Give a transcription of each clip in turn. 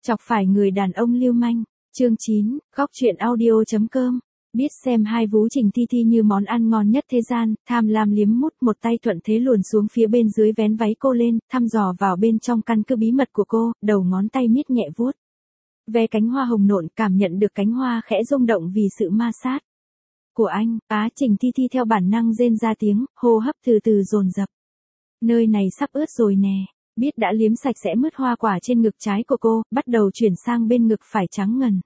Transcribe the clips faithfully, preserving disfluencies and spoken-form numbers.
Chọc phải người đàn ông lưu manh. Chương chín, góc truyện audio.com. Biết xem hai vú Trình Thi Thi như món ăn ngon nhất thế gian, tham lam liếm mút, một tay thuận thế luồn xuống phía bên dưới vén váy cô lên, thăm dò vào bên trong căn cứ bí mật của cô, đầu ngón tay miết nhẹ vuốt ve cánh hoa hồng nộn, cảm nhận được cánh hoa khẽ rung động vì sự ma sát của anh. Á, Trình Thi Thi theo bản năng rên ra tiếng, hô hấp từ từ dồn dập. Nơi này sắp ướt rồi nè. Biết đã liếm sạch sẽ mứt hoa quả trên ngực trái của cô, bắt đầu chuyển sang bên ngực phải trắng ngần.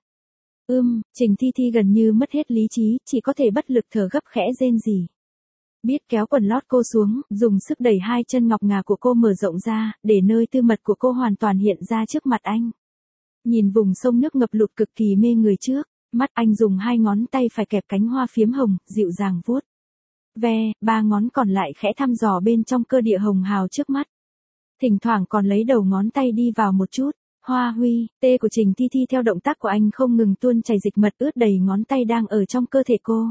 Ưm, Trình Thi Thi gần như mất hết lý trí, chỉ có thể bất lực thở gấp khẽ rên rỉ. Biết kéo quần lót cô xuống, dùng sức đẩy hai chân ngọc ngà của cô mở rộng ra, để nơi tư mật của cô hoàn toàn hiện ra trước mặt anh. Nhìn vùng sông nước ngập lụt cực kỳ mê người trước, mắt anh dùng hai ngón tay phải kẹp cánh hoa phiếm hồng, dịu dàng vuốt ve, ba ngón còn lại khẽ thăm dò bên trong cơ địa hồng hào trước mắt. Thỉnh thoảng còn lấy đầu ngón tay đi vào một chút. Hoa huy, tê của Trình Thi Thi theo động tác của anh không ngừng tuôn chảy dịch mật ướt đầy ngón tay đang ở trong cơ thể cô.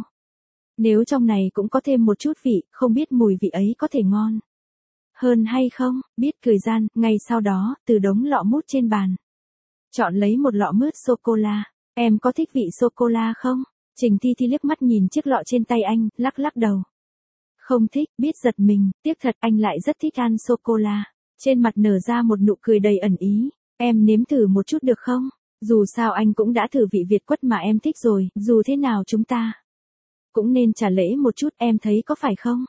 Nếu trong này cũng có thêm một chút vị, không biết mùi vị ấy có thể ngon hơn hay không. Biết cười gian, ngay sau đó, từ đống lọ mút trên bàn, chọn lấy một lọ mứt sô-cô-la. Em có thích vị sô-cô-la không? Trình Thi Thi liếc mắt nhìn chiếc lọ trên tay anh, lắc lắc đầu. Không thích. Biết giật mình, tiếc thật anh lại rất thích ăn sô-cô-la. Trên mặt nở ra một nụ cười đầy ẩn ý. Em nếm thử một chút được không? Dù sao anh cũng đã thử vị Việt quất mà em thích rồi, dù thế nào chúng ta cũng nên trả lễ một chút, em thấy có phải không?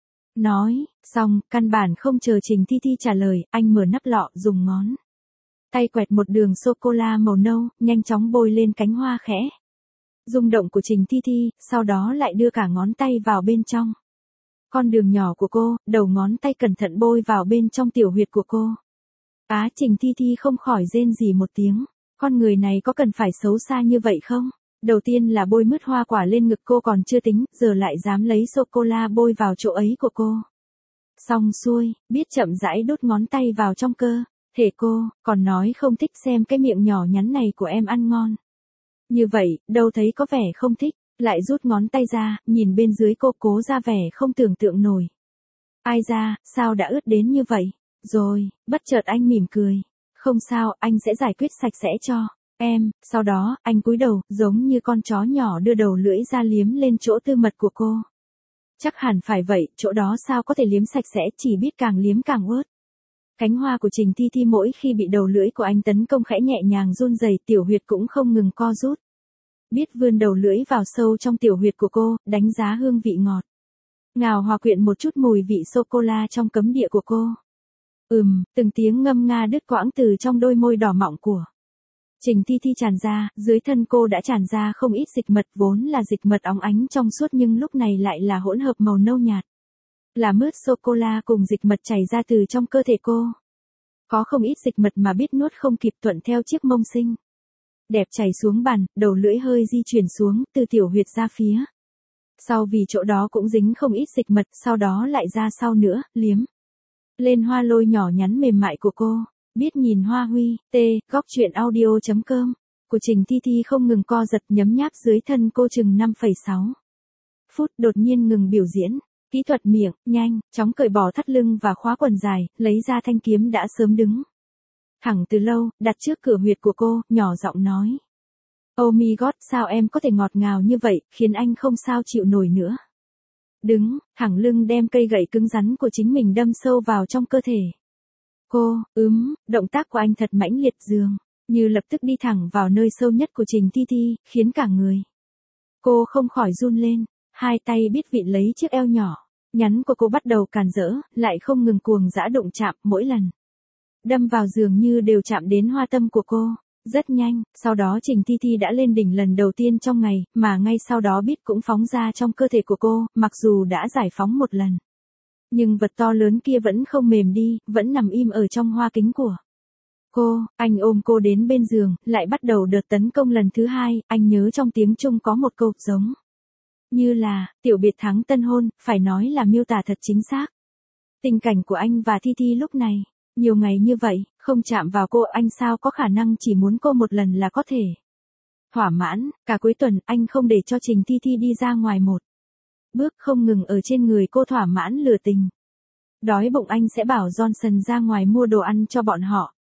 Nói, xong, căn bản không chờ Trình Thi Thi trả lời, anh mở nắp lọ, dùng ngón tay quẹt một đường sô-cô-la màu nâu, nhanh chóng bôi lên cánh hoa khẽ rung động của Trình Thi Thi, sau đó lại đưa cả ngón tay vào bên trong con đường nhỏ của cô, đầu ngón tay cẩn thận bôi vào bên trong tiểu huyệt của cô. Á, Trình Thi Thi không khỏi rên rỉ một tiếng. Con người này có cần phải xấu xa như vậy không? Đầu tiên là bôi mứt hoa quả lên ngực cô còn chưa tính, giờ lại dám lấy sô-cô-la bôi vào chỗ ấy của cô. Xong xuôi, biết chậm rãi đút ngón tay vào trong cơ thể cô, còn nói không thích xem cái miệng nhỏ nhắn này của em ăn ngon. Như vậy, đâu thấy có vẻ không thích, lại rút ngón tay ra, nhìn bên dưới cô cố ra vẻ không tưởng tượng nổi. Ai ra, sao đã ướt đến như vậy? Rồi, bất chợt anh mỉm cười. Không sao, anh sẽ giải quyết sạch sẽ cho em. Sau đó, anh cúi đầu, giống như con chó nhỏ đưa đầu lưỡi ra liếm lên chỗ tư mật của cô. Chắc hẳn phải vậy, chỗ đó sao có thể liếm sạch sẽ, chỉ biết càng liếm càng ướt. Cánh hoa của Trình Thi Thi mỗi khi bị đầu lưỡi của anh tấn công khẽ nhẹ nhàng run rẩy, tiểu huyệt cũng không ngừng co rút. Biết vươn đầu lưỡi vào sâu trong tiểu huyệt của cô, đánh giá hương vị ngọt ngào hòa quyện một chút mùi vị sô-cô-la trong cấm địa của cô. Ừm, từng tiếng ngâm nga đứt quãng từ trong đôi môi đỏ mọng của Trình Thi Thi tràn ra, dưới thân cô đã tràn ra không ít dịch mật, vốn là dịch mật óng ánh trong suốt nhưng lúc này lại là hỗn hợp màu nâu nhạt. Là mứt sô-cô-la cùng dịch mật chảy ra từ trong cơ thể cô. Có không ít dịch mật mà biết nuốt không kịp thuận theo chiếc mông xinh đẹp chảy xuống bàn, đầu lưỡi hơi di chuyển xuống, từ tiểu huyệt ra phía sau vì chỗ đó cũng dính không ít dịch mật, sau đó lại ra sau nữa, liếm lên hoa lôi nhỏ nhắn mềm mại của cô. Biết nhìn hoa huy, tê, góc truyện audio.com của Trình Thi Thi không ngừng co giật nhấm nháp dưới thân cô chừng năm phẩy sáu phút, đột nhiên ngừng biểu diễn. Kỹ thuật miệng, nhanh, chóng cởi bỏ thắt lưng và khóa quần dài, lấy ra thanh kiếm đã sớm đứng thẳng từ lâu, đặt trước cửa huyệt của cô, nhỏ giọng nói. Oh my god, sao em có thể ngọt ngào như vậy, khiến anh không sao chịu nổi nữa. Đứng, thẳng lưng đem cây gậy cứng rắn của chính mình đâm sâu vào trong cơ thể cô. Ướm, động tác của anh thật mãnh liệt, dường như lập tức đi thẳng vào nơi sâu nhất của Trình Thi Thi, khiến cả người cô không khỏi run lên. Hai tay biết vịn lấy chiếc eo nhỏ nhắn của cô bắt đầu càn rỡ, lại không ngừng cuồng dã đụng chạm, mỗi lần đâm vào dường như đều chạm đến hoa tâm của cô. Rất nhanh, sau đó Trình Thi Thi đã lên đỉnh lần đầu tiên trong ngày, mà ngay sau đó Biết cũng phóng ra trong cơ thể của cô, mặc dù đã giải phóng một lần. Nhưng vật to lớn kia vẫn không mềm đi, vẫn nằm im ở trong hoa kính của cô. Anh ôm cô đến bên giường, lại bắt đầu đợt tấn công lần thứ hai. Anh nhớ trong tiếng Trung có một câu giống như là, tiểu biệt thắng tân hôn, phải nói là miêu tả thật chính xác tình cảnh của anh và Thi Thi lúc này. Nhiều ngày như vậy, không chạm vào cô, anh sao có khả năng chỉ muốn cô một lần là có thể thỏa mãn. Cả cuối tuần, anh không để cho Trình Thi Thi đi ra ngoài một bước, không ngừng ở trên người cô thỏa mãn lừa tình. Đói bụng anh sẽ bảo Johnson ra ngoài mua đồ ăn cho bọn họ.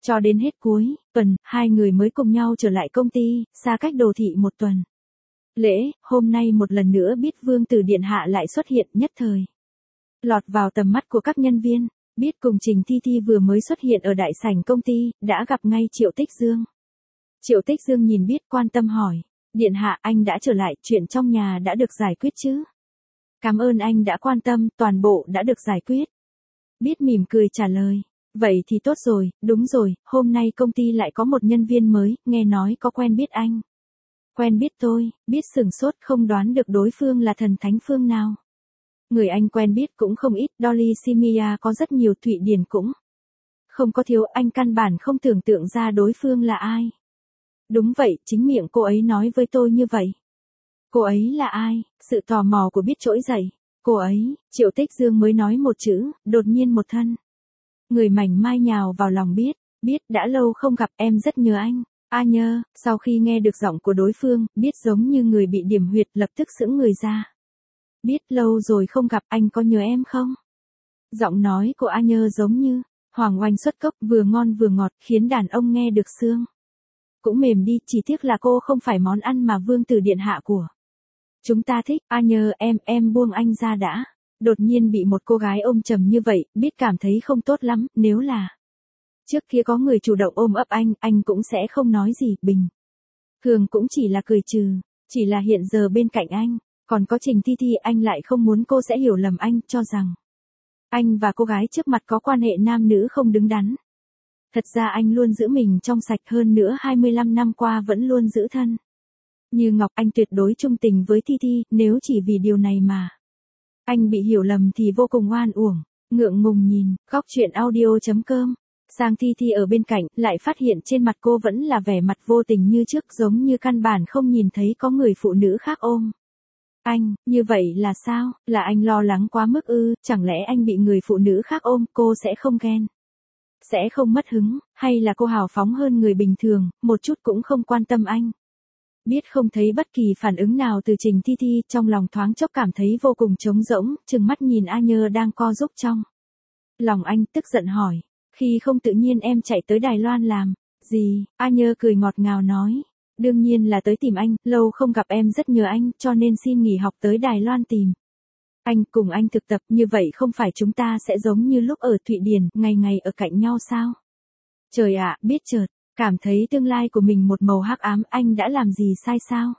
Cho đến hết cuối tuần, hai người mới cùng nhau trở lại công ty, xa cách đồ thị một tuần. Lễ, hôm nay một lần nữa biết Vương Tử Điện Hạ lại xuất hiện nhất thời. Lọt vào tầm mắt của các nhân viên, biết cùng Trình Thi Thi vừa mới xuất hiện ở đại sảnh công ty, đã gặp ngay Triệu Tích Dương. Triệu Tích Dương nhìn biết quan tâm hỏi, Điện Hạ anh đã trở lại, chuyện trong nhà đã được giải quyết chứ? Cảm ơn anh đã quan tâm, toàn bộ đã được giải quyết. Biết mỉm cười trả lời, vậy thì tốt rồi, đúng rồi, hôm nay công ty lại có một nhân viên mới, nghe nói có quen biết anh. Quen biết tôi, biết sửng sốt không đoán được đối phương là thần thánh phương nào. Người anh quen biết cũng không ít, Dolly Simia có rất nhiều, Thụy Điển cũng không có thiếu, anh căn bản không tưởng tượng ra đối phương là ai. Đúng vậy, chính miệng cô ấy nói với tôi như vậy. Cô ấy là ai? Sự tò mò của biết trỗi dậy. Cô ấy, Triệu Tích Dương mới nói một chữ, đột nhiên một thân. Người mảnh mai nhào vào lòng biết, biết đã lâu không gặp, em rất nhớ anh. A Nhơ, sau khi nghe được giọng của đối phương, biết giống như người bị điểm huyệt, lập tức sững người ra. Biết lâu rồi không gặp, anh có nhớ em không? Giọng nói của A Nhơ giống như hoàng oanh xuất cốc, vừa ngon vừa ngọt, khiến đàn ông nghe được xương cũng mềm đi, chỉ tiếc là cô không phải món ăn mà Vương Tử Điện Hạ của chúng ta thích. A Nhơ, em, em buông anh ra đã. Đột nhiên bị một cô gái ôm chầm như vậy, biết cảm thấy không tốt lắm, nếu là trước kia có người chủ động ôm ấp anh, anh cũng sẽ không nói gì, bình thường cũng chỉ là cười trừ, chỉ là hiện giờ bên cạnh anh, còn có Trình Thi Thi, anh lại không muốn cô sẽ hiểu lầm anh, cho rằng anh và cô gái trước mặt có quan hệ nam nữ không đứng đắn. Thật ra anh luôn giữ mình trong sạch, hơn nữa hai mươi lăm năm qua vẫn luôn giữ thân như ngọc, anh tuyệt đối trung tình với Thi Thi, nếu chỉ vì điều này mà anh bị hiểu lầm thì vô cùng oan uổng. Ngượng ngùng nhìn, góc truyện audio chấm com. Sang Thi Thi ở bên cạnh, lại phát hiện trên mặt cô vẫn là vẻ mặt vô tình như trước, giống như căn bản không nhìn thấy có người phụ nữ khác ôm anh. Như vậy là sao? Là anh lo lắng quá mức ư? Chẳng lẽ anh bị người phụ nữ khác ôm, cô sẽ không ghen, sẽ không mất hứng, hay là cô hào phóng hơn người bình thường, một chút cũng không quan tâm anh? Biết không thấy bất kỳ phản ứng nào từ Trình Thi Thi, trong lòng thoáng chốc cảm thấy vô cùng trống rỗng, trừng mắt nhìn A Nhơ đang co giúp trong lòng anh, tức giận hỏi, khi không tự nhiên em chạy tới Đài Loan làm gì? A Nhơ cười ngọt ngào nói, đương nhiên là tới tìm anh, lâu không gặp em rất nhớ anh, cho nên xin nghỉ học tới Đài Loan tìm anh, cùng anh thực tập, như vậy không phải chúng ta sẽ giống như lúc ở Thụy Điển, ngày ngày ở cạnh nhau sao? Trời ạ, biết chợt cảm thấy tương lai của mình một màu hắc ám, anh đã làm gì sai sao?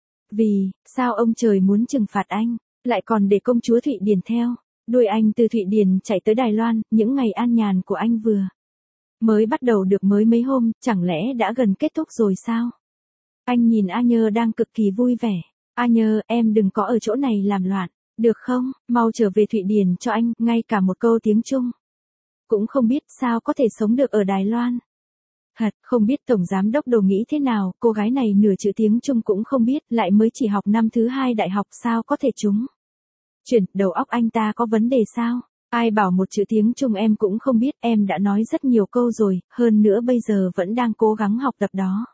Vì sao ông trời muốn trừng phạt anh, lại còn để công chúa Thụy Điển theo đuổi anh từ Thụy Điển chạy tới Đài Loan, những ngày an nhàn của anh vừa mới bắt đầu được mới mấy hôm, chẳng lẽ đã gần kết thúc rồi sao? Anh nhìn A Nhơ đang cực kỳ vui vẻ. A Nhơ, em đừng có ở chỗ này làm loạn, được không? Mau trở về Thụy Điển cho anh, ngay cả một câu tiếng Trung cũng không biết, sao có thể sống được ở Đài Loan? Thật, không biết Tổng Giám Đốc Đồ nghĩ thế nào, cô gái này nửa chữ tiếng Trung cũng không biết, lại mới chỉ học năm thứ hai đại học, sao có thể trúng chuyển, đầu óc anh ta có vấn đề sao? Ai bảo một chữ tiếng Trung em cũng không biết, em đã nói rất nhiều câu rồi, hơn nữa bây giờ vẫn đang cố gắng học tập đó.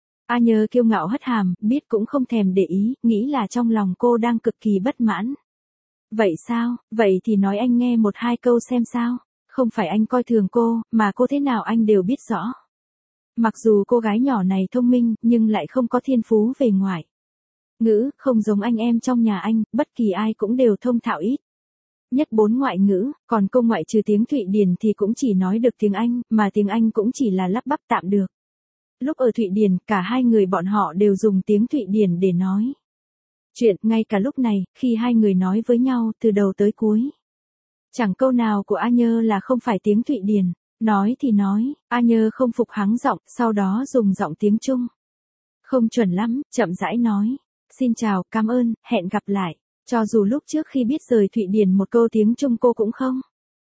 A Nhơ kiêu ngạo hất hàm, biết cũng không thèm để ý, nghĩ là trong lòng cô đang cực kỳ bất mãn. Vậy sao, vậy thì nói anh nghe một hai câu xem sao? Không phải anh coi thường cô, mà cô thế nào anh đều biết rõ. Mặc dù cô gái nhỏ này thông minh, nhưng lại không có thiên phú về ngoại ngữ, không giống anh em trong nhà anh, bất kỳ ai cũng đều thông thạo ít nhất bốn ngoại ngữ, còn cô ngoại trừ tiếng Thụy Điển thì cũng chỉ nói được tiếng Anh, mà tiếng Anh cũng chỉ là lắp bắp tạm được. Lúc ở Thụy Điển, cả hai người bọn họ đều dùng tiếng Thụy Điển để nói chuyện, ngay cả lúc này, khi hai người nói với nhau, từ đầu tới cuối, chẳng câu nào của A Nhơ là không phải tiếng Thụy Điển. Nói thì nói, A Nhơ không phục hắng giọng, sau đó dùng giọng tiếng Trung không chuẩn lắm, chậm rãi nói, xin chào, cảm ơn, hẹn gặp lại. Cho dù lúc trước khi biết rời Thụy Điển một câu tiếng Trung cô cũng không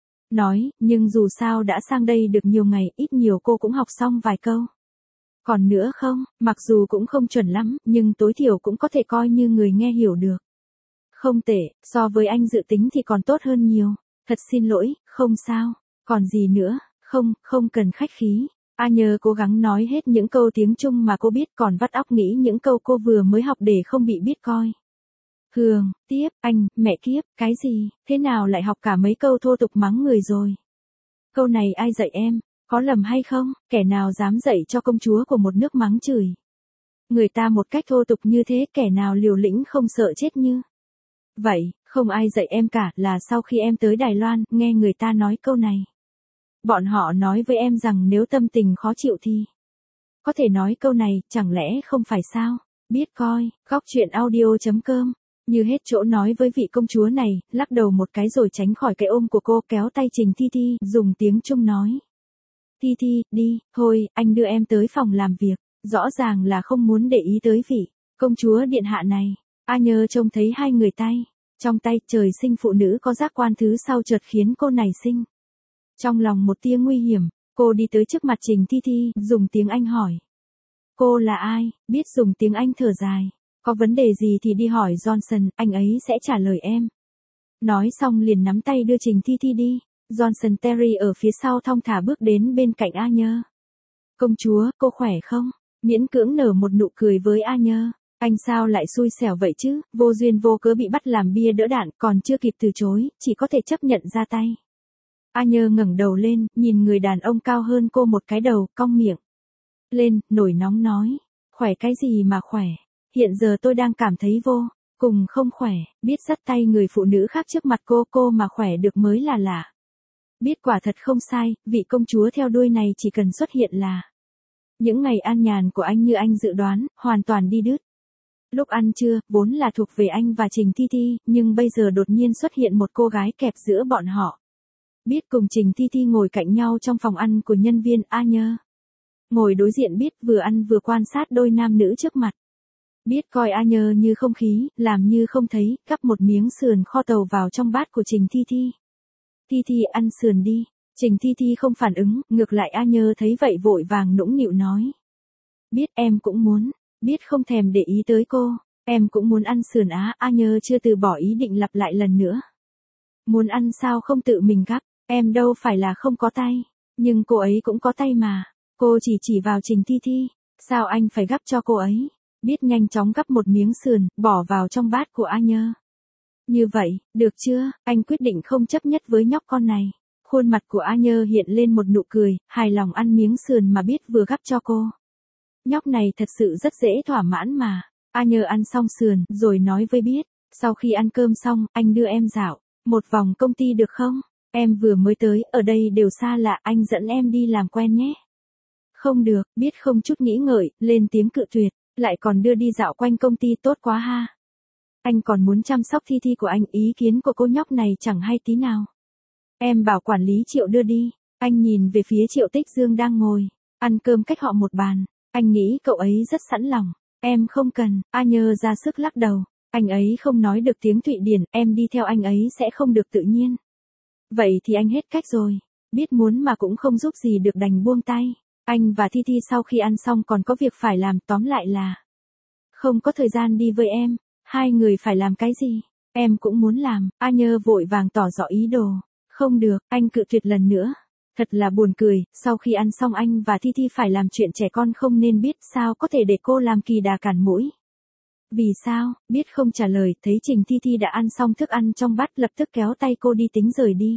nói, nhưng dù sao đã sang đây được nhiều ngày, ít nhiều cô cũng học xong vài câu. Còn nữa không, mặc dù cũng không chuẩn lắm, nhưng tối thiểu cũng có thể coi như người nghe hiểu được. Không tệ, so với anh dự tính thì còn tốt hơn nhiều. Thật xin lỗi, không sao, còn gì nữa, không, không cần khách khí. A Nhơ cố gắng nói hết những câu tiếng Trung mà cô biết, còn vắt óc nghĩ những câu cô vừa mới học để không bị biết coi Hương, tiếp, anh, mẹ kiếp, cái gì, thế nào lại học cả mấy câu thô tục mắng người rồi? Câu này ai dạy em? Có lầm hay không, kẻ nào dám dạy cho công chúa của một nước mắng chửi người ta một cách thô tục như thế, kẻ nào liều lĩnh không sợ chết như vậy, không ai dạy em cả, là sau khi em tới Đài Loan, nghe người ta nói câu này. Bọn họ nói với em rằng nếu tâm tình khó chịu thì có thể nói câu này, chẳng lẽ không phải sao? Biết coi, góc chuyện audio chấm com. Như hết chỗ nói với vị công chúa này, lắc đầu một cái rồi tránh khỏi cái ôm của cô, kéo tay Trình Thi Thi, dùng tiếng Trung nói. Thi Thi, đi, thôi, anh đưa em tới phòng làm việc. Rõ ràng là không muốn để ý tới vị công chúa điện hạ này. A Nhơ trông thấy hai người tay trong tay, trời sinh phụ nữ có giác quan thứ sau chợt khiến cô này sinh trong lòng một tia nguy hiểm. Cô đi tới trước mặt Trình Thi Thi, dùng tiếng Anh hỏi. Cô là ai? Biết dùng tiếng Anh thở dài. Có vấn đề gì thì đi hỏi Johnson, anh ấy sẽ trả lời em. Nói xong liền nắm tay đưa Trình Thi Thi đi. Johnson Terry ở phía sau thong thả bước đến bên cạnh A Nhơ. Công chúa, cô khỏe không? Miễn cưỡng nở một nụ cười với A Nhơ. Anh sao lại xui xẻo vậy chứ, vô duyên vô cớ bị bắt làm bia đỡ đạn, còn chưa kịp từ chối, chỉ có thể chấp nhận ra tay. A Nhơ ngẩng đầu lên, nhìn người đàn ông cao hơn cô một cái đầu, cong miệng lên, nổi nóng nói. Khỏe cái gì mà khỏe, hiện giờ tôi đang cảm thấy vô cùng không khỏe, biết dắt tay người phụ nữ khác trước mặt cô, cô mà khỏe được mới là lạ. Biết quả thật không sai, vị công chúa theo đuôi này chỉ cần xuất hiện là những ngày an nhàn của anh như anh dự đoán, hoàn toàn đi đứt. Lúc ăn trưa, vốn là thuộc về anh và Trình Thi Thi, nhưng bây giờ đột nhiên xuất hiện một cô gái kẹp giữa bọn họ. Biết cùng Trình Thi Thi ngồi cạnh nhau trong phòng ăn của nhân viên A Nhơ. Ngồi đối diện Biết vừa ăn vừa quan sát đôi nam nữ trước mặt. Biết coi A Nhơ như không khí, làm như không thấy, cắp một miếng sườn kho tàu vào trong bát của Trình Thi Thi. Thi Thi ăn sườn đi. Trình Thi Thi không phản ứng, ngược lại A Nhơ thấy vậy vội vàng nũng nịu nói. Biết em cũng muốn. Biết không thèm để ý tới cô. Em cũng muốn ăn sườn á. A Nhơ chưa từ bỏ ý định lặp lại lần nữa. Muốn ăn sao không tự mình gắp. Em đâu phải là không có tay. Nhưng cô ấy cũng có tay mà. Cô chỉ chỉ vào Trình Thi Thi. Sao anh phải gắp cho cô ấy? Biết nhanh chóng gắp một miếng sườn, bỏ vào trong bát của A Nhơ. Như vậy, được chưa? Anh quyết định không chấp nhất với nhóc con này. Khuôn mặt của A Nhơ hiện lên một nụ cười, hài lòng ăn miếng sườn mà Biết vừa gắp cho cô. Nhóc này thật sự rất dễ thỏa mãn mà. A Nhơ ăn xong sườn, rồi nói với Biết. Sau khi ăn cơm xong, anh đưa em dạo một vòng công ty được không? Em vừa mới tới, ở đây đều xa lạ, anh dẫn em đi làm quen nhé. Không được, Biết không chút nghĩ ngợi, lên tiếng cự tuyệt, lại còn đưa đi dạo quanh công ty, tốt quá ha. Anh còn muốn chăm sóc Thi Thi của anh, ý kiến của cô nhóc này chẳng hay tí nào. Em bảo quản lý Triệu đưa đi. Anh nhìn về phía Triệu Tích Dương đang ngồi ăn cơm cách họ một bàn. Anh nghĩ cậu ấy rất sẵn lòng. Em không cần. A Nhơ ra sức lắc đầu. Anh ấy không nói được tiếng Thụy Điển, em đi theo anh ấy sẽ không được tự nhiên. Vậy thì anh hết cách rồi. Biết muốn mà cũng không giúp gì được, đành buông tay. Anh và Thi Thi sau khi ăn xong còn có việc phải làm, tóm lại là không có thời gian đi với em. Hai người phải làm cái gì? Em cũng muốn làm. A Nhơ vội vàng tỏ rõ ý đồ. Không được, anh cự tuyệt lần nữa. Thật là buồn cười, sau khi ăn xong anh và Thi Thi phải làm chuyện trẻ con không nên, biết sao có thể để cô làm kỳ đà cản mũi. Vì sao? Biết không trả lời, thấy Trình Thi Thi đã ăn xong thức ăn trong bát, lập tức kéo tay cô đi tính rời đi.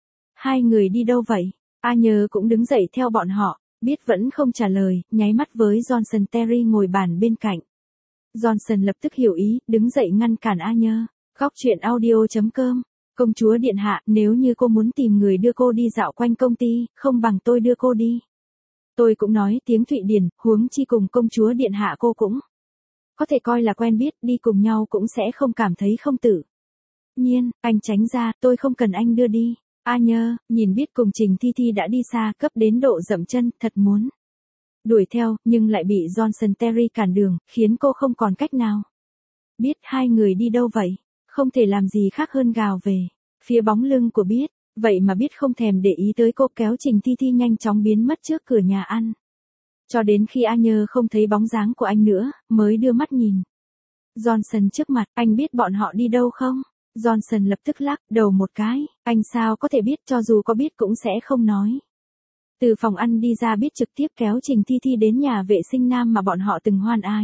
Hai người đi đâu vậy? A Nhơ cũng đứng dậy theo bọn họ. Biết vẫn không trả lời, nháy mắt với Johnson Terry ngồi bàn bên cạnh. Johnson lập tức hiểu ý, đứng dậy ngăn cản A Nhơ. Góc chuyện audio chấm com. Công chúa điện hạ, nếu như cô muốn tìm người đưa cô đi dạo quanh công ty, không bằng tôi đưa cô đi. Tôi cũng nói tiếng Thụy Điển, huống chi cùng công chúa điện hạ cô cũng có thể coi là quen biết, đi cùng nhau cũng sẽ không cảm thấy không tự nhiên. Anh tránh ra, tôi không cần anh đưa đi. A Nhơ, nhìn Biết cùng Trình Thi Thi đã đi xa, cấp đến độ dậm chân, thật muốn đuổi theo, nhưng lại bị Johnson Terry cản đường, khiến cô không còn cách nào. Biết hai người đi đâu vậy? Không thể làm gì khác hơn gào về phía bóng lưng của Biết. Vậy mà Biết không thèm để ý tới cô, kéo Trình Thi Thi nhanh chóng biến mất trước cửa nhà ăn. Cho đến khi A Nhơ không thấy bóng dáng của anh nữa, mới đưa mắt nhìn Johnson trước mặt. Anh biết bọn họ đi đâu không? Johnson lập tức lắc đầu một cái. Anh sao có thể biết, cho dù có biết cũng sẽ không nói. Từ phòng ăn đi ra, Biết trực tiếp kéo Trình Thi Thi đến nhà vệ sinh nam mà bọn họ từng hoan ái.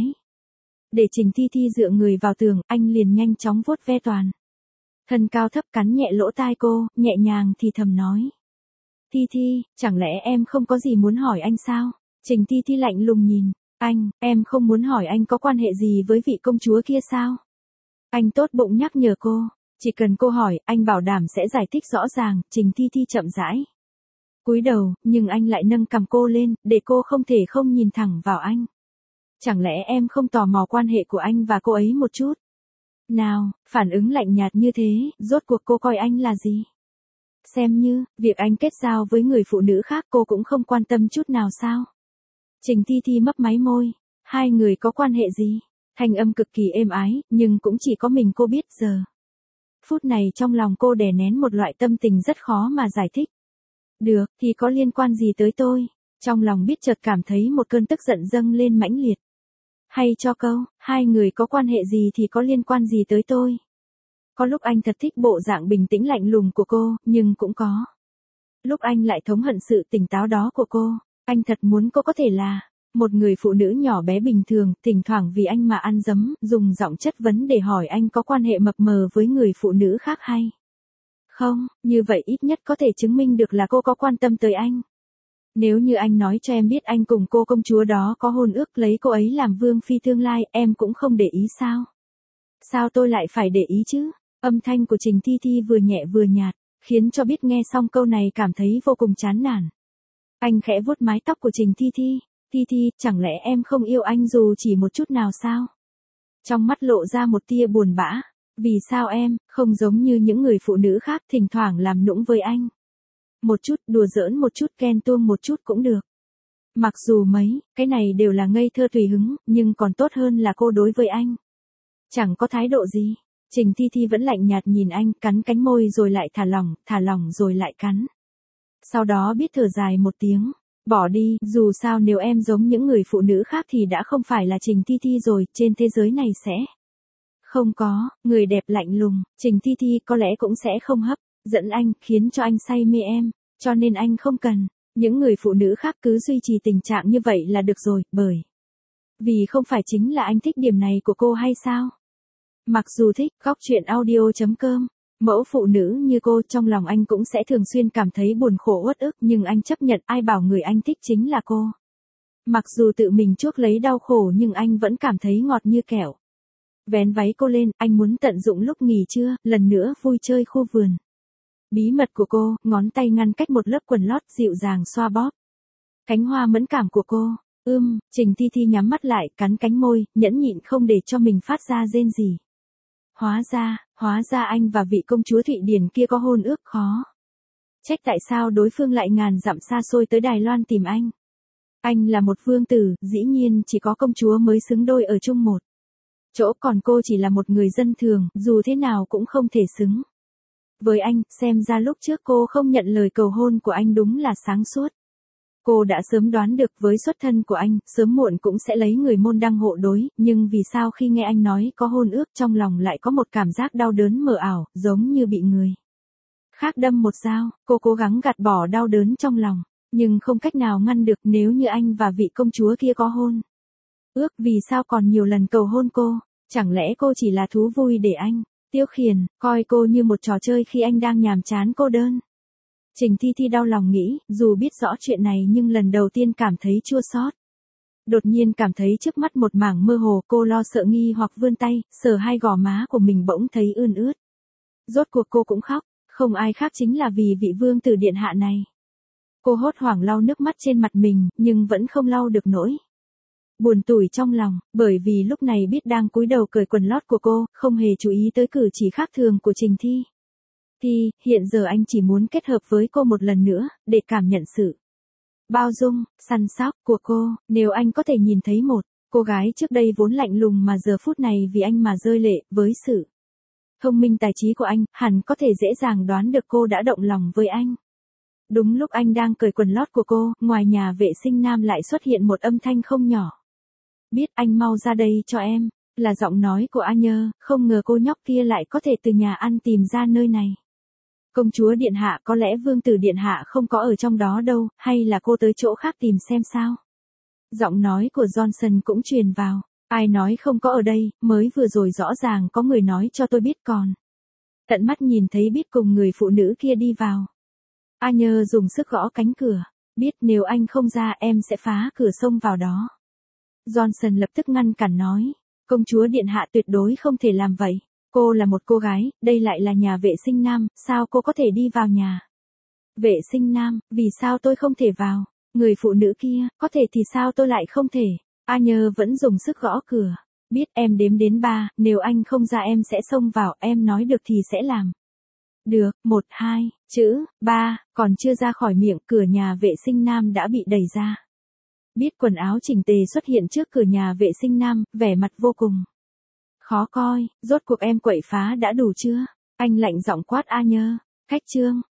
Để Trình Thi Thi dựa người vào tường, anh liền nhanh chóng vuốt ve toàn thân cao thấp, cắn nhẹ lỗ tai cô, nhẹ nhàng thì thầm nói. Thi Thi, chẳng lẽ em không có gì muốn hỏi anh sao? Trình Thi Thi lạnh lùng nhìn, anh, em không muốn hỏi anh có quan hệ gì với vị công chúa kia sao? Anh tốt bụng nhắc nhở cô, chỉ cần cô hỏi, anh bảo đảm sẽ giải thích rõ ràng. Trình Thi Thi chậm rãi cúi đầu, nhưng anh lại nâng cằm cô lên, để cô không thể không nhìn thẳng vào anh. Chẳng lẽ em không tò mò quan hệ của anh và cô ấy một chút? Nào, phản ứng lạnh nhạt như thế, rốt cuộc cô coi anh là gì? Xem như, việc anh kết giao với người phụ nữ khác cô cũng không quan tâm chút nào sao? Trình Thi Thi mấp máy môi, hai người có quan hệ gì? Thanh âm cực kỳ êm ái, nhưng cũng chỉ có mình cô biết giờ. Phút này trong lòng cô đè nén một loại tâm tình rất khó mà giải thích. Được, thì có liên quan gì tới tôi? Trong lòng biết chợt cảm thấy một cơn tức giận dâng lên mãnh liệt. Hay cho câu, hai người có quan hệ gì thì có liên quan gì tới tôi? Có lúc anh thật thích bộ dạng bình tĩnh lạnh lùng của cô, nhưng cũng có lúc anh lại thống hận sự tỉnh táo đó của cô. Anh thật muốn cô có thể là một người phụ nữ nhỏ bé bình thường, thỉnh thoảng vì anh mà ăn dấm, dùng giọng chất vấn để hỏi anh có quan hệ mập mờ với người phụ nữ khác hay không, như vậy ít nhất có thể chứng minh được là cô có quan tâm tới anh. Nếu như anh nói cho em biết anh cùng cô công chúa đó có hôn ước lấy cô ấy làm vương phi tương lai, em cũng không để ý sao? Sao tôi lại phải để ý chứ? Âm thanh của Trình Thi Thi vừa nhẹ vừa nhạt, khiến cho Biết nghe xong câu này cảm thấy vô cùng chán nản. Anh khẽ vuốt mái tóc của Trình Thi Thi, Thi Thi, chẳng lẽ em không yêu anh dù chỉ một chút nào sao? Trong mắt lộ ra một tia buồn bã, vì sao em, không giống như những người phụ nữ khác thỉnh thoảng làm nũng với anh? Một chút, đùa giỡn một chút, ghen tuông một chút cũng được. Mặc dù mấy, cái này đều là ngây thơ tùy hứng, nhưng còn tốt hơn là cô đối với anh chẳng có thái độ gì. Trình Thi Thi vẫn lạnh nhạt nhìn anh, cắn cánh môi rồi lại thả lỏng, thả lỏng rồi lại cắn. Sau đó Biết thở dài một tiếng, bỏ đi, dù sao nếu em giống những người phụ nữ khác thì đã không phải là Trình Thi Thi rồi, trên thế giới này sẽ không có người đẹp lạnh lùng. Trình Thi Thi có lẽ cũng sẽ không hấp dẫn anh, khiến cho anh say mê em, cho nên anh không cần những người phụ nữ khác, cứ duy trì tình trạng như vậy là được rồi, bởi vì không phải chính là anh thích điểm này của cô hay sao? Mặc dù thích, góc truyện audio chấm com, mẫu phụ nữ như cô, trong lòng anh cũng sẽ thường xuyên cảm thấy buồn khổ uất ức, nhưng anh chấp nhận, ai bảo người anh thích chính là cô. Mặc dù tự mình chuốc lấy đau khổ nhưng anh vẫn cảm thấy ngọt như kẹo. Vén váy cô lên, anh muốn tận dụng lúc nghỉ trưa, lần nữa vui chơi khu vườn. Bí mật của cô, ngón tay ngăn cách một lớp quần lót, dịu dàng xoa bóp cánh hoa mẫn cảm của cô. Ưm, Trình Thi Thi nhắm mắt lại, cắn cánh môi, nhẫn nhịn không để cho mình phát ra rên gì. Hóa ra, hóa ra anh và vị công chúa Thụy Điển kia có hôn ước, khó trách tại sao đối phương lại ngàn dặm xa xôi tới Đài Loan tìm anh. Anh là một vương tử, dĩ nhiên chỉ có công chúa mới xứng đôi ở chung một chỗ, còn cô chỉ là một người dân thường, dù thế nào cũng không thể xứng với anh. Xem ra lúc trước cô không nhận lời cầu hôn của anh đúng là sáng suốt. Cô đã sớm đoán được với xuất thân của anh, sớm muộn cũng sẽ lấy người môn đăng hộ đối, nhưng vì sao khi nghe anh nói có hôn ước trong lòng lại có một cảm giác đau đớn mờ ảo, giống như bị người khác đâm một dao. Cô cố gắng gạt bỏ đau đớn trong lòng, nhưng không cách nào ngăn được. Nếu như anh và vị công chúa kia có hôn ước, vì sao còn nhiều lần cầu hôn cô? Chẳng lẽ cô chỉ là thú vui để anh tiêu khiển, coi cô như một trò chơi khi anh đang nhàm chán cô đơn? Trình Thi Thi đau lòng nghĩ, dù biết rõ chuyện này nhưng lần đầu tiên cảm thấy chua xót. Đột nhiên cảm thấy trước mắt một mảng mơ hồ, cô lo sợ nghi hoặc vươn tay, sờ hai gò má của mình bỗng thấy ươn ướt. Rốt cuộc cô cũng khóc, không ai khác chính là vì vị vương tử điện hạ này. Cô hốt hoảng lau nước mắt trên mặt mình, nhưng vẫn không lau được nỗi buồn tủi trong lòng, bởi vì lúc này Biết đang cúi đầu cởi quần lót của cô, không hề chú ý tới cử chỉ khác thường của Trình Thi Thi. Hiện giờ anh chỉ muốn kết hợp với cô một lần nữa, để cảm nhận sự bao dung, săn sóc của cô. Nếu anh có thể nhìn thấy một cô gái trước đây vốn lạnh lùng mà giờ phút này vì anh mà rơi lệ, với sự thông minh tài trí của anh, hẳn có thể dễ dàng đoán được cô đã động lòng với anh. Đúng lúc anh đang cởi quần lót của cô, ngoài nhà vệ sinh nam lại xuất hiện một âm thanh không nhỏ. Biết, anh mau ra đây cho em. Là giọng nói của A Nhơ, không ngờ cô nhóc kia lại có thể từ nhà ăn tìm ra nơi này. Công chúa điện hạ, có lẽ vương tử điện hạ không có ở trong đó đâu, hay là cô tới chỗ khác tìm xem sao? Giọng nói của Johnson cũng truyền vào. Ai nói không có ở đây, mới vừa rồi rõ ràng có người nói cho tôi biết còn. Tận mắt nhìn thấy Biết cùng người phụ nữ kia đi vào A Nhơ dùng sức gõ cánh cửa. Biết nếu anh không ra em sẽ phá cửa xông vào đó. Johnson lập tức ngăn cản nói. Công chúa điện hạ tuyệt đối không thể làm vậy. Cô là một cô gái, đây lại là nhà vệ sinh nam, sao cô có thể đi vào nhà? Vệ sinh nam, vì sao tôi không thể vào? Người phụ nữ kia, có thể thì sao tôi lại không thể? A Nhơ vẫn dùng sức gõ cửa. Biết em đếm đến ba, nếu anh không ra em sẽ xông vào, em nói được thì sẽ làm. Được, một, hai, chữ, ba, còn chưa ra khỏi miệng, cửa nhà vệ sinh nam đã bị đẩy ra. Biết quần áo chỉnh tề xuất hiện trước cửa nhà vệ sinh nam, vẻ mặt vô cùng khó coi, rốt cuộc em quậy phá đã đủ chưa? Anh lạnh giọng quát A Nhơ. Khách trương,